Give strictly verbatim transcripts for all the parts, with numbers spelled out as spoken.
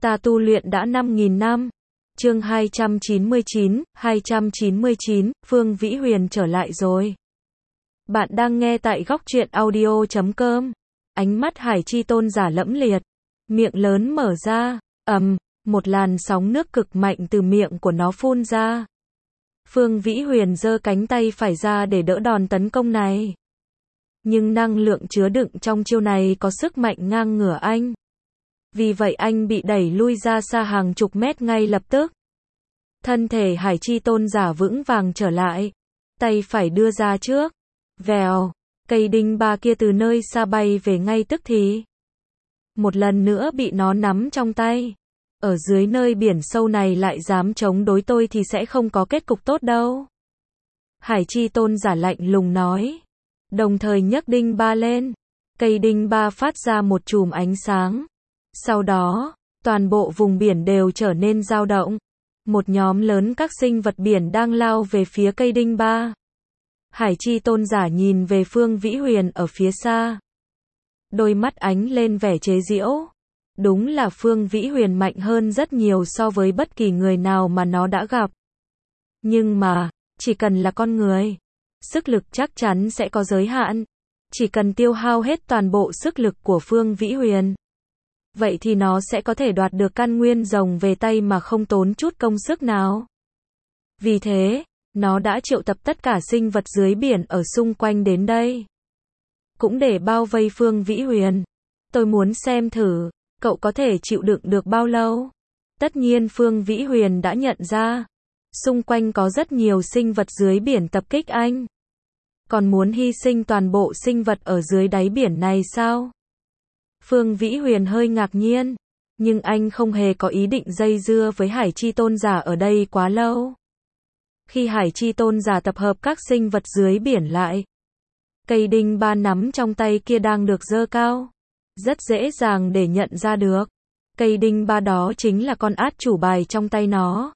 Ta tu luyện đã năm nghìn năm. Chương hai trăm chín mươi chín, hai trăm chín mươi chín, Phương Vĩ Huyền trở lại rồi. Bạn đang nghe tại góc truyện audio chấm com. Ánh mắt Hải Chi Tôn giả lẫm liệt, miệng lớn mở ra, ầm, một làn sóng nước cực mạnh từ miệng của nó phun ra. Phương Vĩ Huyền giơ cánh tay phải ra để đỡ đòn tấn công này. Nhưng năng lượng chứa đựng trong chiêu này có sức mạnh ngang ngửa anh. Vì vậy anh bị đẩy lui ra xa hàng chục mét ngay lập tức. Thân thể Hải Chi Tôn giả vững vàng trở lại. Tay phải đưa ra trước. Vèo, cây đinh ba kia từ nơi xa bay về ngay tức thì. Một lần nữa bị nó nắm trong tay. Ở dưới nơi biển sâu này lại dám chống đối tôi thì sẽ không có kết cục tốt đâu. Hải Chi Tôn giả lạnh lùng nói. Đồng thời nhấc đinh ba lên. Cây đinh ba phát ra một chùm ánh sáng. Sau đó, toàn bộ vùng biển đều trở nên dao động. Một nhóm lớn các sinh vật biển đang lao về phía cây đinh ba. Hải Chi Tôn giả nhìn về Phương Vĩ Huyền ở phía xa. Đôi mắt ánh lên vẻ chế giễu. Đúng là Phương Vĩ Huyền mạnh hơn rất nhiều so với bất kỳ người nào mà nó đã gặp. Nhưng mà, chỉ cần là con người, sức lực chắc chắn sẽ có giới hạn. Chỉ cần tiêu hao hết toàn bộ sức lực của Phương Vĩ Huyền, vậy thì nó sẽ có thể đoạt được căn nguyên rồng về tay mà không tốn chút công sức nào. Vì thế, nó đã triệu tập tất cả sinh vật dưới biển ở xung quanh đến đây. Cũng để bao vây Phương Vĩ Huyền. Tôi muốn xem thử, cậu có thể chịu đựng được bao lâu? Tất nhiên Phương Vĩ Huyền đã nhận ra. Xung quanh có rất nhiều sinh vật dưới biển tập kích anh. Còn muốn hy sinh toàn bộ sinh vật ở dưới đáy biển này sao? Phương Vĩ Huyền hơi ngạc nhiên, nhưng anh không hề có ý định dây dưa với Hải Chi Tôn giả ở đây quá lâu. Khi Hải Chi Tôn giả tập hợp các sinh vật dưới biển lại, cây đinh ba nắm trong tay kia đang được giơ cao. Rất dễ dàng để nhận ra được. Cây đinh ba đó chính là con át chủ bài trong tay nó.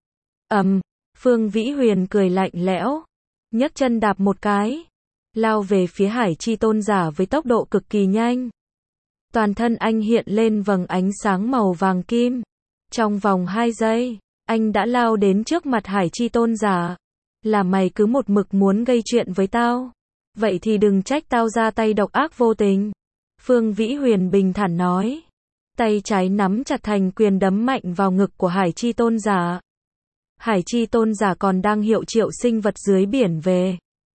Ầm, um, Phương Vĩ Huyền cười lạnh lẽo, nhấc chân đạp một cái, lao về phía Hải Chi Tôn giả với tốc độ cực kỳ nhanh. Toàn thân anh hiện lên vầng ánh sáng màu vàng kim. Trong vòng hai giây, anh đã lao đến trước mặt Hải Chi Tôn giả. Là mày cứ một mực muốn gây chuyện với tao? Vậy thì đừng trách tao ra tay độc ác vô tình. Phương Vĩ Huyền bình thản nói. Tay trái nắm chặt thành quyền đấm mạnh vào ngực của Hải Chi Tôn giả. Hải Chi Tôn giả còn đang hiệu triệu sinh vật dưới biển về.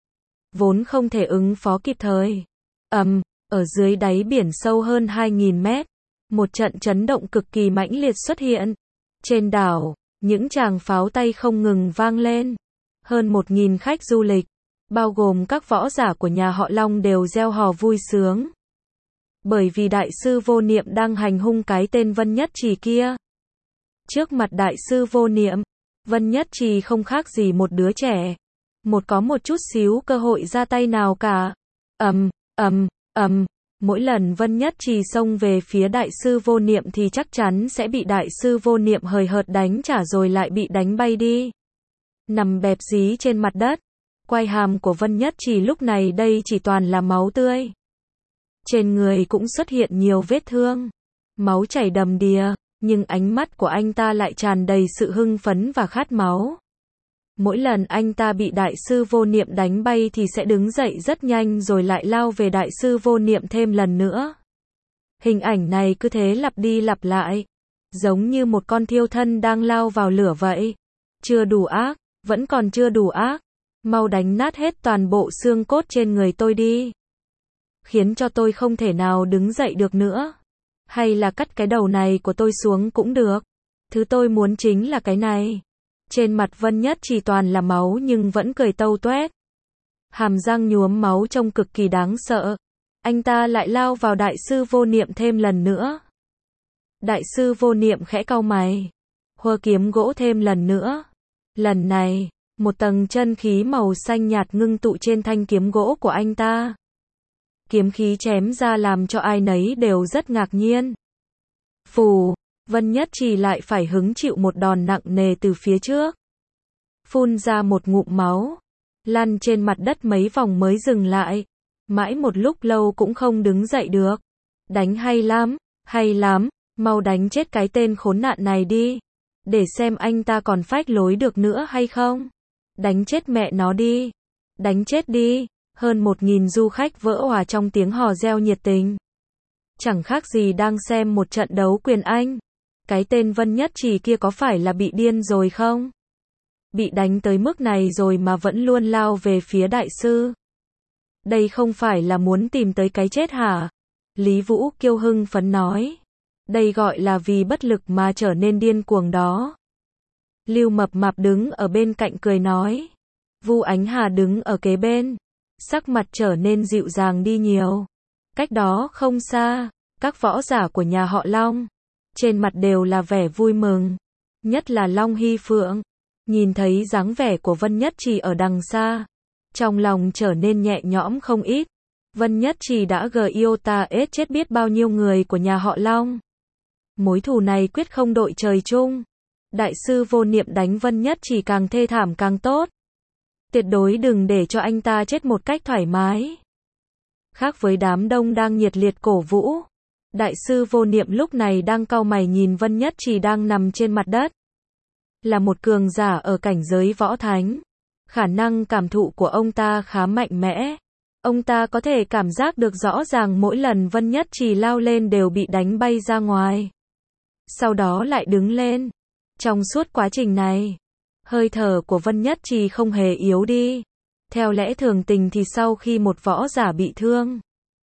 Vốn không thể ứng phó kịp thời. Ầm. Um, Ở dưới đáy biển sâu hơn hai nghìn mét, một trận chấn động cực kỳ mãnh liệt xuất hiện. Trên đảo, những tràng pháo tay không ngừng vang lên. Hơn một nghìn khách du lịch, bao gồm các võ giả của nhà họ Long đều reo hò vui sướng. Bởi vì đại sư Vô Niệm đang hành hung cái tên Vân Nhất Trì kia. Trước mặt đại sư Vô Niệm, Vân Nhất Trì không khác gì một đứa trẻ. Một có một chút xíu cơ hội ra tay nào cả. Ầm, ầm. Ầm, um, mỗi lần Vân Nhất Trì xông về phía đại sư Vô Niệm thì chắc chắn sẽ bị đại sư Vô Niệm hời hợt đánh trả rồi lại bị đánh bay đi. Nằm bẹp dí trên mặt đất, quai hàm của Vân Nhất Trì lúc này đây chỉ toàn là máu tươi. Trên người cũng xuất hiện nhiều vết thương, máu chảy đầm đìa, nhưng ánh mắt của anh ta lại tràn đầy sự hưng phấn và khát máu. Mỗi lần anh ta bị đại sư Vô Niệm đánh bay thì sẽ đứng dậy rất nhanh rồi lại lao về đại sư Vô Niệm thêm lần nữa. Hình ảnh này cứ thế lặp đi lặp lại, giống như một con thiêu thân đang lao vào lửa vậy. Chưa đủ ác, vẫn còn chưa đủ ác. Mau đánh nát hết toàn bộ xương cốt trên người tôi đi. Khiến cho tôi không thể nào đứng dậy được nữa. Hay là cắt cái đầu này của tôi xuống cũng được. Thứ tôi muốn chính là cái này. Trên mặt Vân Nhất Trì toàn là máu nhưng vẫn cười tâu toét. Hàm răng nhuốm máu trông cực kỳ đáng sợ. Anh ta lại lao vào đại sư Vô Niệm thêm lần nữa. Đại sư Vô Niệm khẽ cau mày, hơ kiếm gỗ thêm lần nữa. Lần này, một tầng chân khí màu xanh nhạt ngưng tụ trên thanh kiếm gỗ của anh ta. Kiếm khí chém ra làm cho ai nấy đều rất ngạc nhiên. Phù, Vân Nhất Trì lại phải hứng chịu một đòn nặng nề từ phía trước. Phun ra một ngụm máu, lăn trên mặt đất mấy vòng mới dừng lại. Mãi một lúc lâu cũng không đứng dậy được. Đánh hay lắm, hay lắm, Mau đánh chết cái tên khốn nạn này đi. Để xem anh ta còn phách lối được nữa hay không. Đánh chết mẹ nó đi. Đánh chết đi. Hơn một nghìn du khách vỡ òa trong tiếng hò reo nhiệt tình. Chẳng khác gì đang xem một trận đấu quyền Anh. Cái tên Vân Nhất Trì kia có phải là bị điên rồi không? Bị đánh tới mức này rồi mà vẫn luôn lao về phía đại sư. Đây không phải là muốn tìm tới cái chết hả? Lý Vũ Kiêu hưng phấn nói. Đây gọi là vì bất lực mà trở nên điên cuồng đó. Lưu Mập Mạp đứng ở bên cạnh cười nói. Vu Ánh Hà đứng ở kế bên. Sắc mặt trở nên dịu dàng đi nhiều. Cách đó không xa, các võ giả của nhà họ Long. Trên mặt đều là vẻ vui mừng. Nhất là Long Hy Phượng. Nhìn thấy dáng vẻ của Vân Nhất Trì ở đằng xa. Trong lòng trở nên nhẹ nhõm không ít. Vân Nhất Trì đã gờ yêu ta ết chết biết bao nhiêu người của nhà họ Long. Mối thù này quyết không đội trời chung. Đại sư Vô Niệm đánh Vân Nhất Trì càng thê thảm càng tốt. Tuyệt đối đừng để cho anh ta chết một cách thoải mái. Khác với đám đông đang nhiệt liệt cổ vũ. Đại sư Vô Niệm lúc này đang cau mày nhìn Vân Nhất Trì đang nằm trên mặt đất. Là một cường giả ở cảnh giới võ thánh. Khả năng cảm thụ của ông ta khá mạnh mẽ. Ông ta có thể cảm giác được rõ ràng mỗi lần Vân Nhất Trì lao lên đều bị đánh bay ra ngoài. Sau đó lại đứng lên. Trong suốt quá trình này, hơi thở của Vân Nhất Trì không hề yếu đi. Theo lẽ thường tình thì sau khi một võ giả bị thương,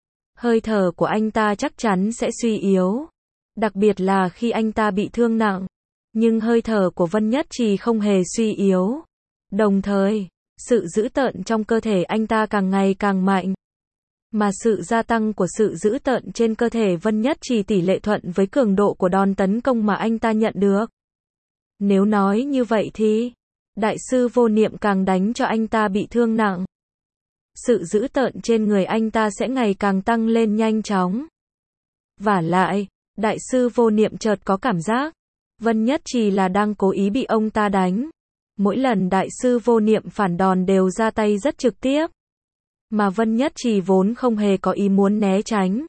hơi thở của anh ta chắc chắn sẽ suy yếu. Đặc biệt là khi anh ta bị thương nặng. Nhưng hơi thở của Vân Nhất Trì không hề suy yếu. Đồng thời, sự dữ tợn trong cơ thể anh ta càng ngày càng mạnh. Mà sự gia tăng của sự dữ tợn trên cơ thể Vân Nhất Trì tỷ lệ thuận với cường độ của đòn tấn công mà anh ta nhận được. Nếu nói như vậy thì, Đại sư Vô Niệm càng đánh cho anh ta bị thương nặng. Sự dữ tợn trên người anh ta sẽ ngày càng tăng lên nhanh chóng. Vả lại, Đại sư Vô Niệm chợt có cảm giác, Vân Nhất Trì là đang cố ý bị ông ta đánh. Mỗi lần Đại sư Vô Niệm phản đòn đều ra tay rất trực tiếp. Mà Vân Nhất Trì vốn không hề có ý muốn né tránh.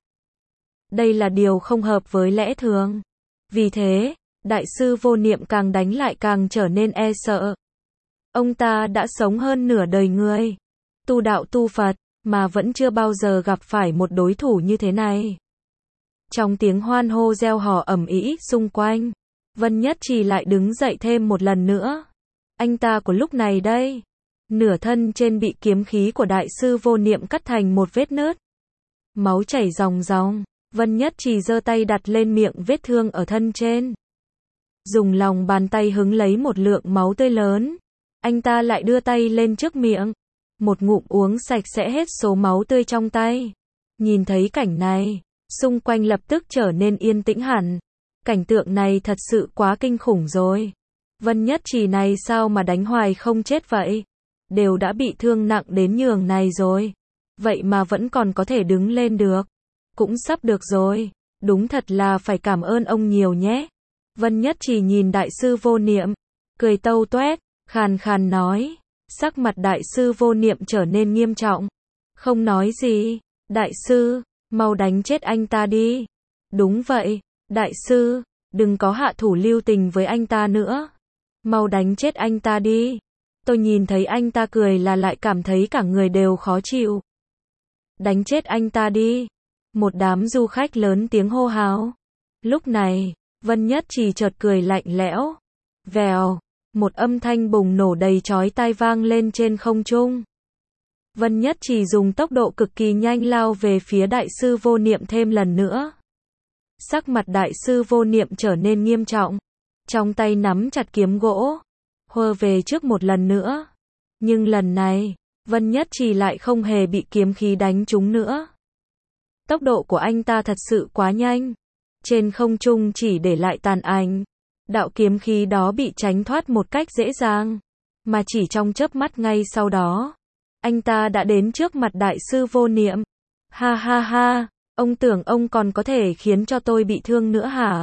Đây là điều không hợp với lẽ thường. Vì thế, Đại sư Vô Niệm càng đánh lại càng trở nên e sợ. Ông ta đã sống hơn nửa đời người, tu đạo tu Phật, mà vẫn chưa bao giờ gặp phải một đối thủ như thế này. Trong tiếng hoan hô reo hò ầm ĩ xung quanh, Vân Nhất Trì lại đứng dậy thêm một lần nữa. Anh ta của lúc này đây, nửa thân trên bị kiếm khí của Đại sư Vô Niệm cắt thành một vết nứt. Máu chảy ròng ròng, Vân Nhất Trì giơ tay đặt lên miệng vết thương ở thân trên. Dùng lòng bàn tay hứng lấy một lượng máu tươi lớn. Anh ta lại đưa tay lên trước miệng. Một ngụm uống sạch sẽ hết số máu tươi trong tay. Nhìn thấy cảnh này, xung quanh lập tức trở nên yên tĩnh hẳn. Cảnh tượng này thật sự quá kinh khủng rồi. Vân Nhất Trì này sao mà đánh hoài không chết vậy? Đều đã bị thương nặng đến nhường này rồi. Vậy mà vẫn còn có thể đứng lên được. Cũng sắp được rồi. Đúng thật là phải cảm ơn ông nhiều nhé. Vân Nhất Trì nhìn Đại sư Vô Niệm, cười tâu tuét, khàn khàn nói. Sắc mặt Đại sư Vô Niệm trở nên nghiêm trọng. Không nói gì. Đại sư, mau đánh chết anh ta đi. Đúng vậy, Đại sư, đừng có hạ thủ lưu tình với anh ta nữa. Mau đánh chết anh ta đi. Tôi nhìn thấy anh ta cười là lại cảm thấy cả người đều khó chịu. Đánh chết anh ta đi. Một đám du khách lớn tiếng hô hào. Lúc này, Vân Nhất Trì chợt cười lạnh lẽo. Vèo, một âm thanh bùng nổ đầy chói tai vang lên trên không trung. Vân Nhất Trì dùng tốc độ cực kỳ nhanh lao về phía Đại sư Vô Niệm thêm lần nữa. Sắc mặt Đại sư Vô Niệm trở nên nghiêm trọng. Trong tay nắm chặt kiếm gỗ, hơ về trước một lần nữa. Nhưng lần này, Vân Nhất Trì lại không hề bị kiếm khí đánh trúng nữa. Tốc độ của anh ta thật sự quá nhanh. Trên không trung chỉ để lại tàn ảnh. Đạo kiếm khí đó bị tránh thoát một cách dễ dàng. Mà chỉ trong chớp mắt ngay sau đó, anh ta đã đến trước mặt Đại sư Vô Niệm. Ha ha ha, ông tưởng ông còn có thể khiến cho tôi bị thương nữa hả?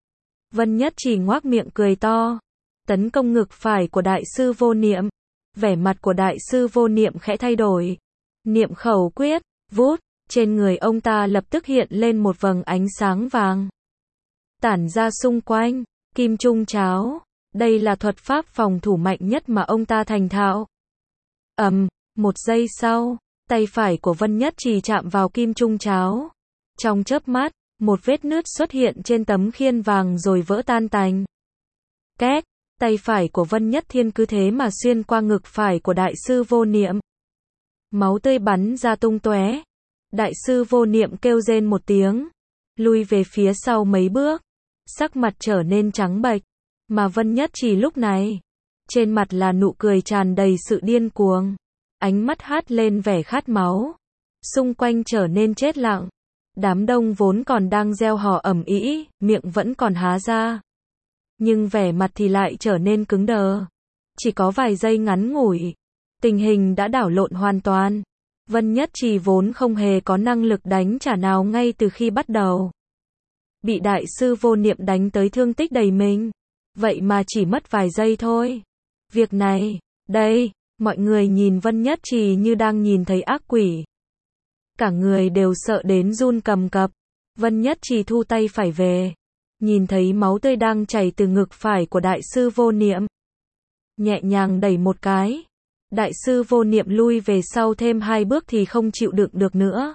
Vân Nhất Trì ngoác miệng cười to. Tấn công ngực phải của Đại sư Vô Niệm. Vẻ mặt của Đại sư Vô Niệm khẽ thay đổi. Niệm khẩu quyết, vút, trên người ông ta lập tức hiện lên một vầng ánh sáng vàng. tản ra xung quanh. Kim trung cháo. Đây là thuật pháp phòng thủ mạnh nhất mà ông ta thành thạo. Ầm, một giây sau, tay phải của Vân Nhất Trì chạm vào kim trung cháo. Trong chớp mắt, một vết nứt xuất hiện trên tấm khiên vàng rồi vỡ tan tành. Két, tay phải của Vân Nhất Thiên cứ thế mà xuyên qua ngực phải của đại sư Vô Niệm. Máu tươi bắn ra tung tóe. Đại sư Vô Niệm kêu rên một tiếng, lui về phía sau mấy bước, sắc mặt trở nên trắng bệch, mà Vân Nhất Trì lúc này, trên mặt là nụ cười tràn đầy sự điên cuồng, ánh mắt hắt lên vẻ khát máu. Xung quanh trở nên chết lặng. Đám đông vốn còn đang reo hò ầm ĩ, miệng vẫn còn há ra, nhưng vẻ mặt thì lại trở nên cứng đờ. Chỉ có vài giây ngắn ngủi, tình hình đã đảo lộn hoàn toàn. Vân Nhất Trì vốn không hề có năng lực đánh trả nào ngay từ khi bắt đầu. Bị đại sư Vô Niệm đánh tới thương tích đầy mình. Vậy mà chỉ mất vài giây thôi. Việc này, đây, mọi người nhìn Vân Nhất Trì như đang nhìn thấy ác quỷ. Cả người đều sợ đến run cầm cập. Vân Nhất Trì thu tay phải về. Nhìn thấy máu tươi đang chảy từ ngực phải của đại sư Vô Niệm. Nhẹ nhàng đẩy một cái. Đại sư Vô Niệm lui về sau thêm hai bước thì không chịu đựng được nữa.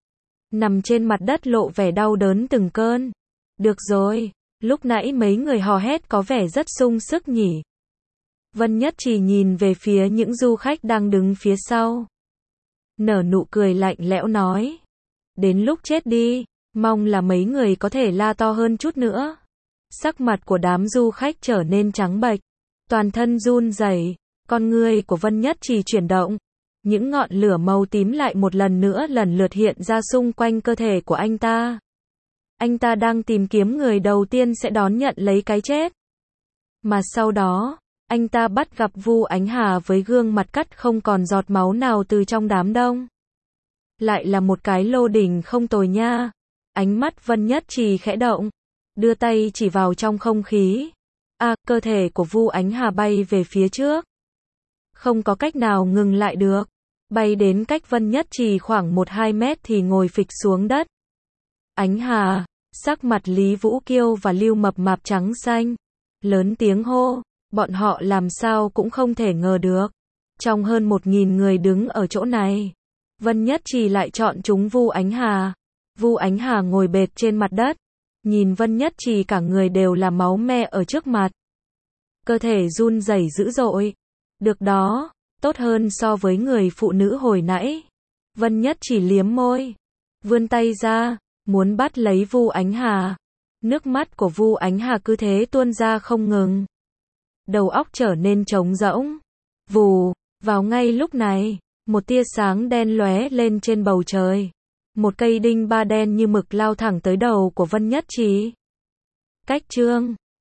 Nằm trên mặt đất lộ vẻ đau đớn từng cơn. Được rồi, lúc nãy mấy người hò hét có vẻ rất sung sức nhỉ. Vân Nhất Trì nhìn về phía những du khách đang đứng phía sau. Nở nụ cười lạnh lẽo nói. Đến lúc chết đi, mong là mấy người có thể la to hơn chút nữa. Sắc mặt của đám du khách trở nên trắng bệch, toàn thân run rẩy, con ngươi của Vân Nhất Trì chuyển động. Những ngọn lửa màu tím lại một lần nữa lần lượt hiện ra xung quanh cơ thể của anh ta. Anh ta đang tìm kiếm người đầu tiên sẽ đón nhận lấy cái chết. Mà sau đó, anh ta bắt gặp Vu Ánh Hà với gương mặt cắt không còn giọt máu nào từ trong đám đông. Lại là một cái lô đỉnh không tồi nha. Ánh mắt Vân Nhất Trì khẽ động, đưa tay chỉ vào trong không khí. À, cơ thể của Vu Ánh Hà bay về phía trước. Không có cách nào ngừng lại được. Bay đến cách Vân Nhất Trì khoảng một hai mét thì ngồi phịch xuống đất. Ánh Hà, sắc mặt Lý Vũ Kiêu và Lưu Mập Mạp trắng xanh. Lớn tiếng hô, bọn họ làm sao cũng không thể ngờ được. Trong hơn một nghìn người đứng ở chỗ này, Vân Nhất Trì lại chọn chúng Vu Ánh Hà. Vu Ánh Hà ngồi bệt trên mặt đất. Nhìn Vân Nhất Trì cả người đều là máu me ở trước mặt. Cơ thể run rẩy dữ dội. Được đó, tốt hơn so với người phụ nữ hồi nãy. Vân Nhất Trì liếm môi, vươn tay ra, muốn bắt lấy Vu Ánh Hà. Nước mắt của Vu Ánh Hà cứ thế tuôn ra không ngừng. Đầu óc trở nên trống rỗng. Vù, vào ngay lúc này, một tia sáng đen lóe lên trên bầu trời. Một cây đinh ba đen như mực lao thẳng tới đầu của Vân Nhất Trì. Cách chương